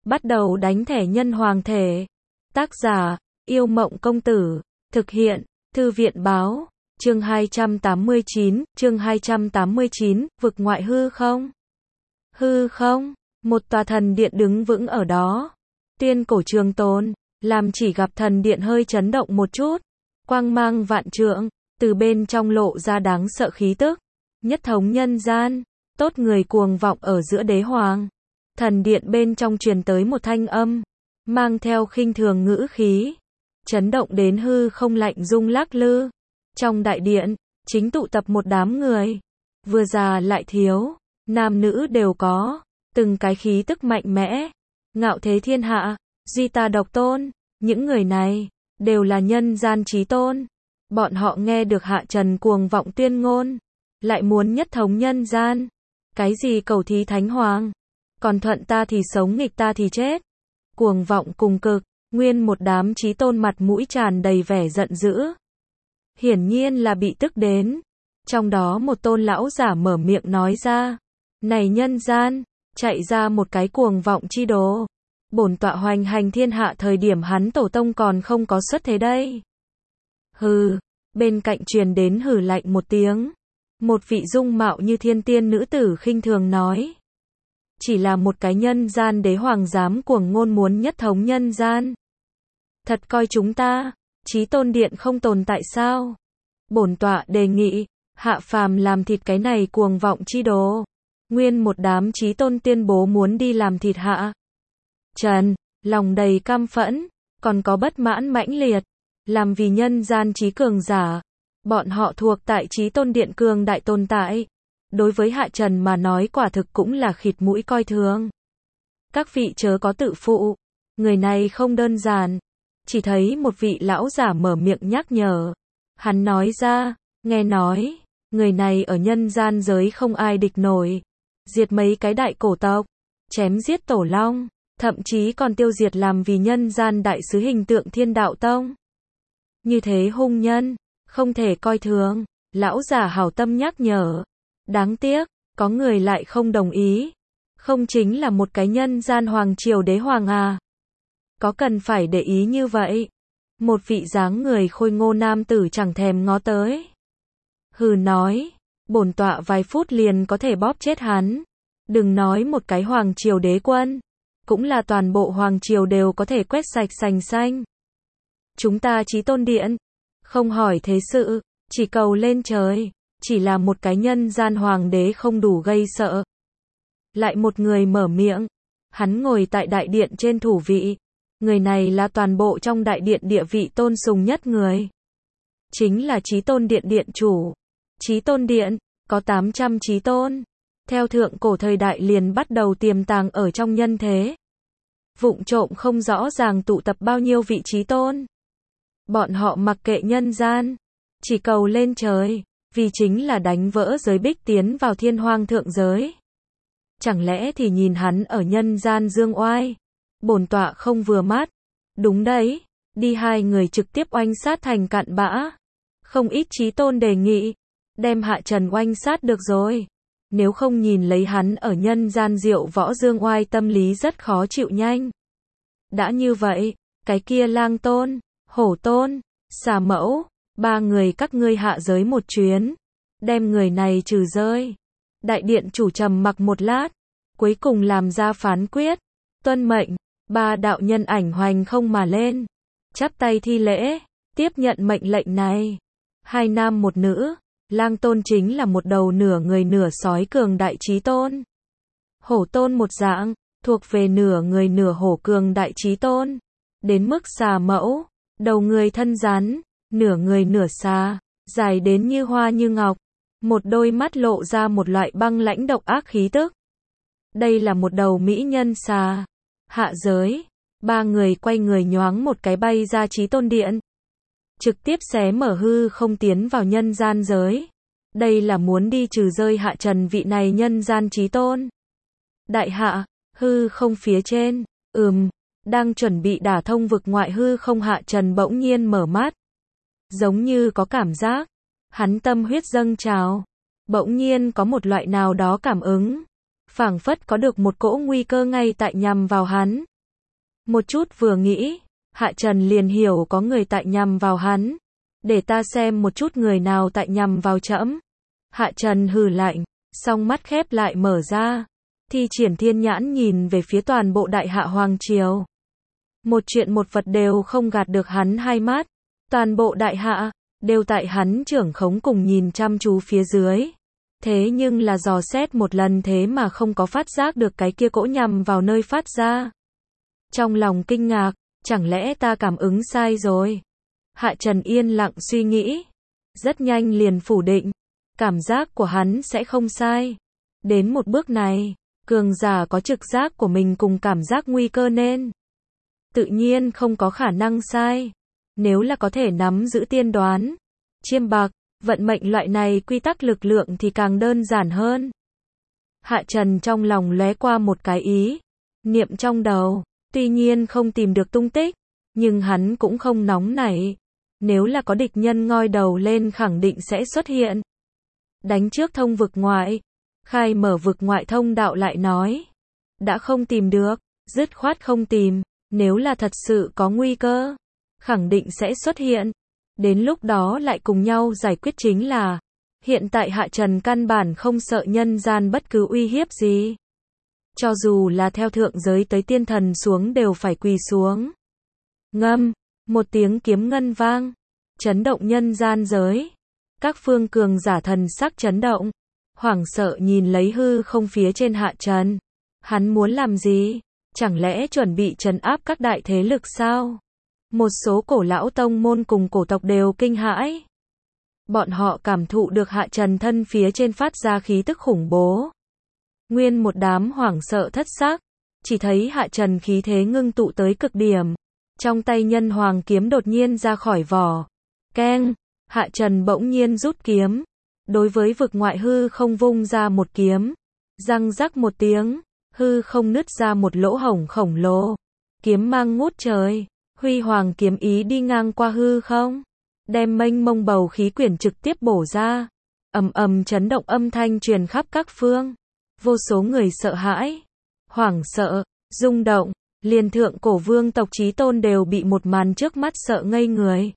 Bắt đầu đánh thẻ nhân hoàng thể. Tác giả, Yêu Mộng Công Tử. Thực hiện, Thư viện Báo. Chương 289, vực ngoại hư không? Hư không? Một tòa thần điện đứng vững ở đó. Tuyên cổ trường tồn, làm chỉ gặp thần điện hơi chấn động một chút. Quang mang vạn trượng, từ bên trong lộ ra đáng sợ khí tức. Nhất thống nhân gian, tốt người cuồng vọng ở giữa đế hoàng. Thần điện bên trong truyền tới một thanh âm, mang theo khinh thường ngữ khí, chấn động đến hư không lạnh rung lắc lư. Trong đại điện, chính tụ tập một đám người, vừa già lại thiếu, nam nữ đều có, từng cái khí tức mạnh mẽ, ngạo thế thiên hạ, duy ta độc tôn. Những người này, đều là nhân gian chí tôn. Bọn họ nghe được hạ trần cuồng vọng tuyên ngôn, lại muốn nhất thống nhân gian. Cái gì cầu thí thánh hoàng, còn thuận ta thì sống nghịch ta thì chết. Cuồng vọng cùng cực, nguyên một đám chí tôn mặt mũi tràn đầy vẻ giận dữ. Hiển nhiên là bị tức đến. Trong đó một tôn lão giả mở miệng nói ra, này nhân gian, chạy ra một cái cuồng vọng chi đồ. Bổn tọa hoành hành thiên hạ thời điểm hắn tổ tông còn không có xuất thế đây. Hừ, bên cạnh truyền đến hừ lạnh một tiếng. Một vị dung mạo như thiên tiên nữ tử khinh thường nói. Chỉ là một cái nhân gian đế hoàng dám cuồng ngôn muốn nhất thống nhân gian. Thật coi chúng ta, chí tôn điện không tồn tại sao? Bổn tọa đề nghị, hạ phàm làm thịt cái này cuồng vọng chi đồ. Nguyên một đám chí tôn tuyên bố muốn đi làm thịt hạ Trần, lòng đầy căm phẫn, còn có bất mãn mãnh liệt. Làm vì nhân gian chí cường giả, bọn họ thuộc tại chí tôn điện cường đại tồn tại. Đối với hạ Trần mà nói quả thực cũng là khịt mũi coi thường. Các vị chớ có tự phụ, người này không đơn giản. Chỉ thấy một vị lão giả mở miệng nhắc nhở. Hắn nói ra, nghe nói, người này ở nhân gian giới không ai địch nổi. Diệt mấy cái đại cổ tộc, chém giết tổ long, thậm chí còn tiêu diệt làm vì nhân gian đại sứ hình tượng Thiên Đạo Tông. Như thế hung nhân, không thể coi thường. Lão giả hảo tâm nhắc nhở. Đáng tiếc, có người lại không đồng ý. Không chính là một cái nhân gian hoàng triều đế hoàng à? Có cần phải để ý như vậy? Một vị dáng người khôi ngô nam tử chẳng thèm ngó tới. Hừ nói, bổn tọa vài phút liền có thể bóp chết hắn. Đừng nói một cái hoàng triều đế quân, cũng là toàn bộ hoàng triều đều có thể quét sạch sành xanh. Chúng ta chí tôn điện, không hỏi thế sự, chỉ cầu lên trời. Chỉ là một cái nhân gian hoàng đế không đủ gây sợ. Lại một người mở miệng. Hắn ngồi tại đại điện trên thủ vị. Người này là toàn bộ trong đại điện địa vị tôn sùng nhất người. Chính là chí tôn điện điện chủ. Chí tôn điện, có 800 chí tôn. Theo thượng cổ thời đại liền bắt đầu tiềm tàng ở trong nhân thế. Vụng trộm không rõ ràng tụ tập bao nhiêu vị chí tôn. Bọn họ mặc kệ nhân gian, chỉ cầu lên trời. Vì chính là đánh vỡ giới bích tiến vào thiên hoang thượng giới. Chẳng lẽ thì nhìn hắn ở nhân gian dương oai, bổn tọa không vừa mắt. Đúng đấy, đi hai người trực tiếp oanh sát thành cặn bã. Không ít chí tôn đề nghị, đem hạ Trần oanh sát được rồi. Nếu không nhìn lấy hắn ở nhân gian diệu võ dương oai tâm lý rất khó chịu nhanh. Đã như vậy, cái kia lang tôn, hổ tôn, xà mẫu, ba người các ngươi hạ giới một chuyến, đem người này trừ rơi. Đại điện chủ trầm mặc một lát, cuối cùng làm ra phán quyết. Tuân mệnh, ba đạo nhân ảnh hoành không mà lên, chắp tay thi lễ, tiếp nhận mệnh lệnh này. Hai nam một nữ, lang tôn chính là một đầu nửa người nửa sói cường đại chí tôn. Hổ tôn một dạng, thuộc về nửa người nửa hổ cường đại chí tôn. Đến mức xà mẫu, đầu người thân rắn, nửa người nửa xà, dài đến như hoa như ngọc, một đôi mắt lộ ra một loại băng lãnh độc ác khí tức. Đây là một đầu mỹ nhân xà. Hạ giới, ba người quay người nhoáng một cái bay ra chí tôn điện, trực tiếp xé mở hư không tiến vào nhân gian giới. Đây là muốn đi trừ rơi hạ Trần vị này nhân gian chí tôn. Đại hạ, hư không phía trên, đang chuẩn bị đả thông vực ngoại hư không hạ Trần bỗng nhiên mở mắt. Giống như có cảm giác, hắn tâm huyết dâng trào, bỗng nhiên có một loại nào đó cảm ứng, phảng phất có được một cỗ nguy cơ ngay tại nhằm vào hắn. Một chút vừa nghĩ, Hạ Trần liền hiểu có người tại nhằm vào hắn. Để ta xem một chút người nào tại nhằm vào trẫm. Hạ Trần hừ lạnh, song mắt khép lại mở ra. Thi triển thiên nhãn nhìn về phía toàn bộ Đại Hạ Hoàng Triều. Một chuyện một vật đều không gạt được hắn hai mắt. Toàn bộ Đại Hạ, đều tại hắn trưởng khống cùng nhìn chăm chú phía dưới. Thế nhưng là dò xét một lần thế mà không có phát giác được cái kia cỗ nhằm vào nơi phát ra. Trong lòng kinh ngạc, chẳng lẽ ta cảm ứng sai rồi? Hạ Trần yên lặng suy nghĩ. Rất nhanh liền phủ định. Cảm giác của hắn sẽ không sai. Đến một bước này, cường giả có trực giác của mình cùng cảm giác nguy cơ nên tự nhiên không có khả năng sai. Nếu là có thể nắm giữ tiên đoán, chiêm bạc, vận mệnh loại này quy tắc lực lượng thì càng đơn giản hơn. Hạ Trần trong lòng lóe qua một cái ý niệm trong đầu, tuy nhiên không tìm được tung tích, nhưng hắn cũng không nóng nảy. Nếu là có địch nhân ngoi đầu lên khẳng định sẽ xuất hiện. Đánh trước thông vực ngoại, khai mở vực ngoại thông đạo lại nói. Đã không tìm được, dứt khoát không tìm, nếu là thật sự có nguy cơ, khẳng định sẽ xuất hiện. Đến lúc đó lại cùng nhau giải quyết chính là. Hiện tại Hạ Trần căn bản không sợ nhân gian bất cứ uy hiếp gì. Cho dù là theo thượng giới tới tiên thần xuống đều phải quỳ xuống. Ngâm, một tiếng kiếm ngân vang, chấn động nhân gian giới. Các phương cường giả thần sắc chấn động, hoảng sợ nhìn lấy hư không phía trên Hạ Trần. Hắn muốn làm gì? Chẳng lẽ chuẩn bị trấn áp các đại thế lực sao? Một số cổ lão tông môn cùng cổ tộc đều kinh hãi. Bọn họ cảm thụ được Hạ Trần thân phía trên phát ra khí tức khủng bố. Nguyên một đám hoảng sợ thất xác, chỉ thấy Hạ Trần khí thế ngưng tụ tới cực điểm. Trong tay nhân hoàng kiếm đột nhiên ra khỏi vỏ. Keng, Hạ Trần bỗng nhiên rút kiếm. Đối với vực ngoại hư không vung ra một kiếm. Răng rắc một tiếng, hư không nứt ra một lỗ hổng khổng lồ. Kiếm mang ngút trời, huy hoàng kiếm ý đi ngang qua hư không. Đem mênh mông bầu khí quyển trực tiếp bổ ra. Ầm ầm chấn động âm thanh truyền khắp các phương. Vô số người sợ hãi, hoảng sợ, rung động, liền thượng cổ vương tộc Chí Tôn đều bị một màn trước mắt sợ ngây người.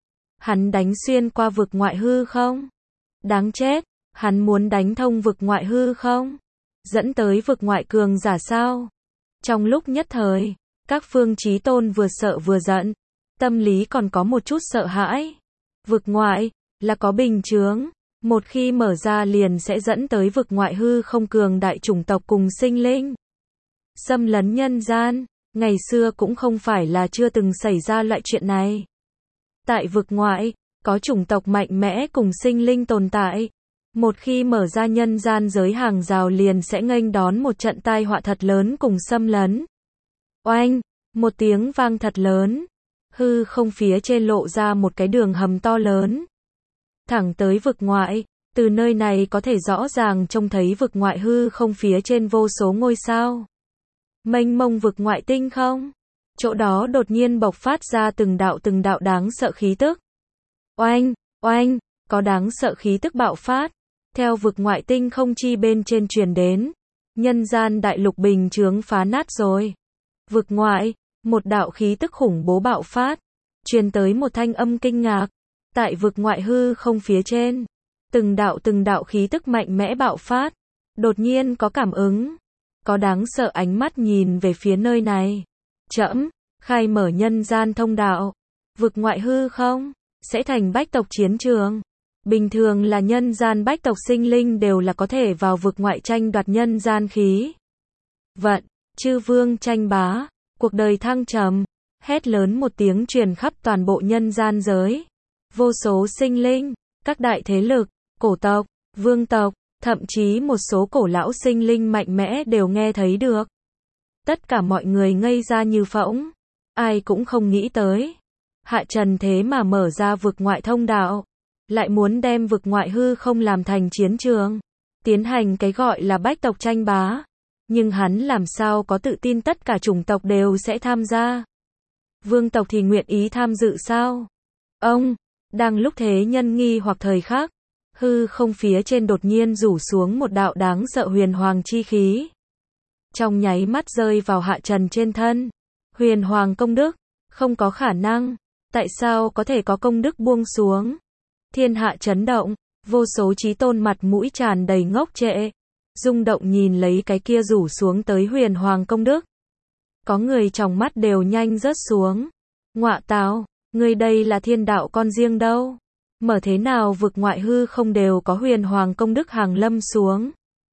Hắn đánh xuyên qua vực ngoại hư không? Đáng chết, hắn muốn đánh thông vực ngoại hư không? Dẫn tới vực ngoại cường giả sao? Trong lúc nhất thời, các phương Chí Tôn vừa sợ vừa giận, tâm lý còn có một chút sợ hãi. Vực ngoại là có bình chướng, một khi mở ra liền sẽ dẫn tới vực ngoại hư không cường đại chủng tộc cùng sinh linh. Xâm lấn nhân gian, ngày xưa cũng không phải là chưa từng xảy ra loại chuyện này. Tại vực ngoại, có chủng tộc mạnh mẽ cùng sinh linh tồn tại. Một khi mở ra nhân gian giới hàng rào liền sẽ nghênh đón một trận tai họa thật lớn cùng xâm lấn. Oanh, một tiếng vang thật lớn. Hư không phía trên lộ ra một cái đường hầm to lớn. Thẳng tới vực ngoại, từ nơi này có thể rõ ràng trông thấy vực ngoại hư không phía trên vô số ngôi sao. Mênh mông vực ngoại tinh không? Chỗ đó đột nhiên bộc phát ra từng đạo đáng sợ khí tức. Oanh, oanh, có đáng sợ khí tức bạo phát. Theo vực ngoại tinh không chi bên trên truyền đến. Nhân gian đại lục bình chướng phá nát rồi. Vực ngoại, một đạo khí tức khủng bố bạo phát. Truyền tới một thanh âm kinh ngạc. Tại vực ngoại hư không phía trên. Từng đạo khí tức mạnh mẽ bạo phát. Đột nhiên có cảm ứng. Có đáng sợ ánh mắt nhìn về phía nơi này. Trẫm khai mở nhân gian thông đạo. Vực ngoại hư không sẽ thành bách tộc chiến trường. Bình thường là nhân gian bách tộc sinh linh đều là có thể vào vực ngoại tranh đoạt nhân gian khí vận. Chư vương tranh bá, cuộc đời thăng trầm. Hét lớn một tiếng truyền khắp toàn bộ nhân gian giới. Vô số sinh linh, các đại thế lực, cổ tộc, vương tộc, thậm chí một số cổ lão sinh linh mạnh mẽ đều nghe thấy được. Tất cả mọi người ngây ra như phỗng. Ai cũng không nghĩ tới. Hạ Trần thế mà mở ra vực ngoại thông đạo. Lại muốn đem vực ngoại hư không làm thành chiến trường. Tiến hành cái gọi là bách tộc tranh bá. Nhưng hắn làm sao có tự tin tất cả chủng tộc đều sẽ tham gia. Vương tộc thì nguyện ý tham dự sao? Ông, đang lúc thế nhân nghi hoặc thời khắc. Hư không phía trên đột nhiên rủ xuống một đạo đáng sợ huyền hoàng chi khí. Trong nháy mắt rơi vào Hạ Trần trên thân. Huyền Hoàng công đức, không có khả năng, tại sao có thể có công đức buông xuống? Thiên hạ chấn động, vô số chí tôn mặt mũi tràn đầy ngốc trệ, rung động nhìn lấy cái kia rủ xuống tới Huyền Hoàng công đức. Có người trong mắt đều nhanh rớt xuống. Ngọa tào, người đây là thiên đạo con riêng đâu? Mở thế nào vực ngoại hư không đều có Huyền Hoàng công đức hàng lâm xuống?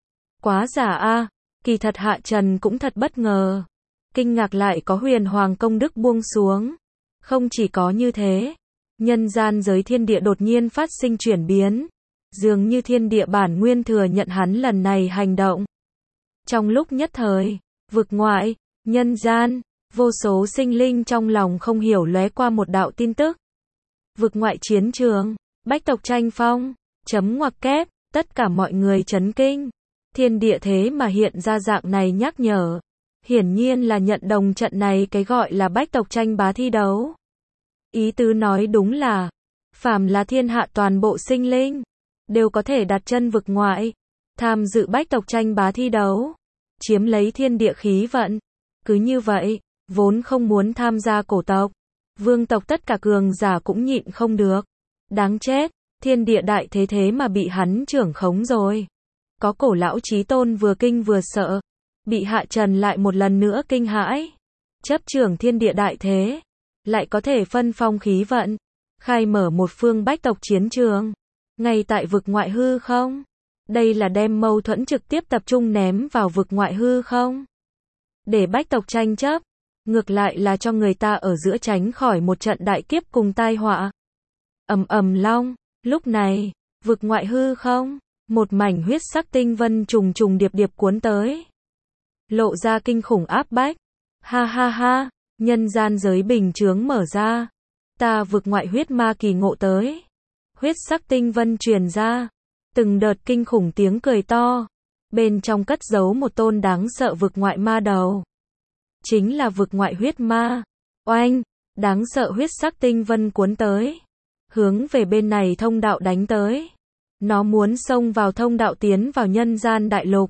Quá giả a, kỳ thật Hạ Trần cũng thật bất ngờ. Kinh ngạc lại có Huyền Hoàng công đức buông xuống. Không chỉ có như thế, nhân gian giới thiên địa đột nhiên phát sinh chuyển biến. Dường như thiên địa bản nguyên thừa nhận hắn lần này hành động. Trong lúc nhất thời, vực ngoại, nhân gian, vô số sinh linh trong lòng không hiểu lóe qua một đạo tin tức. Vực ngoại chiến trường, bách tộc tranh phong, chấm ngoặc kép, tất cả mọi người chấn kinh. Thiên địa thế mà hiện ra dạng này nhắc nhở. Hiển nhiên là nhận đồng trận này cái gọi là bách tộc tranh bá thi đấu. Ý tứ nói đúng là, phàm là thiên hạ toàn bộ sinh linh, đều có thể đặt chân vực ngoại, tham dự bách tộc tranh bá thi đấu, chiếm lấy thiên địa khí vận. Cứ như vậy, vốn không muốn tham gia cổ tộc, vương tộc tất cả cường giả cũng nhịn không được. Đáng chết, thiên địa đại thế thế mà bị hắn trưởng khống rồi. Có cổ lão chí tôn vừa kinh vừa sợ, bị Hạ Trần lại một lần nữa kinh hãi. Chấp trưởng thiên địa đại thế, lại có thể phân phong khí vận, khai mở một phương bách tộc chiến trường, ngay tại vực ngoại hư không? Đây là đem mâu thuẫn trực tiếp tập trung ném vào vực ngoại hư không? Để bách tộc tranh chấp, ngược lại là cho người ta ở giữa tránh khỏi một trận đại kiếp cùng tai họa. Ầm ầm long, lúc này, vực ngoại hư không, một mảnh huyết sắc tinh vân trùng trùng điệp điệp cuốn tới. Lộ ra kinh khủng áp bách. Ha ha ha, nhân gian giới bình chướng mở ra. Ta vực ngoại huyết ma kỳ ngộ tới. Huyết sắc tinh vân truyền ra. Từng đợt kinh khủng tiếng cười to. Bên trong cất giấu một tôn đáng sợ vực ngoại ma đầu. Chính là vực ngoại huyết ma. Oanh, đáng sợ huyết sắc tinh vân cuốn tới. Hướng về bên này thông đạo đánh tới. Nó muốn xông vào thông đạo tiến vào nhân gian đại lục.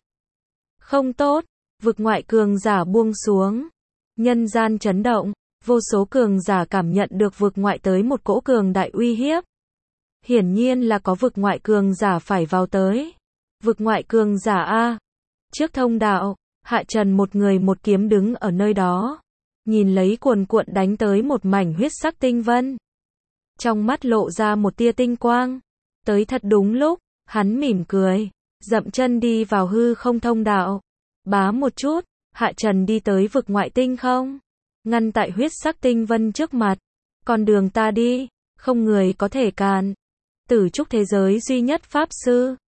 Không tốt, vực ngoại cường giả buông xuống. Nhân gian chấn động, vô số cường giả cảm nhận được vực ngoại tới một cỗ cường đại uy hiếp. Hiển nhiên là có vực ngoại cường giả phải vào tới. Vực ngoại cường giả a. Trước thông đạo, Hạ Trần một người một kiếm đứng ở nơi đó, nhìn lấy cuồn cuộn đánh tới một mảnh huyết sắc tinh vân. Trong mắt lộ ra một tia tinh quang. Tới thật đúng lúc, hắn mỉm cười, dậm chân đi vào hư không thông đạo. Bá một chút, Hạ Trần đi tới vực ngoại tinh không, ngăn tại huyết sắc tinh vân trước mặt. Con đường ta đi, không người có thể cản. Tử trúc thế giới duy nhất pháp sư,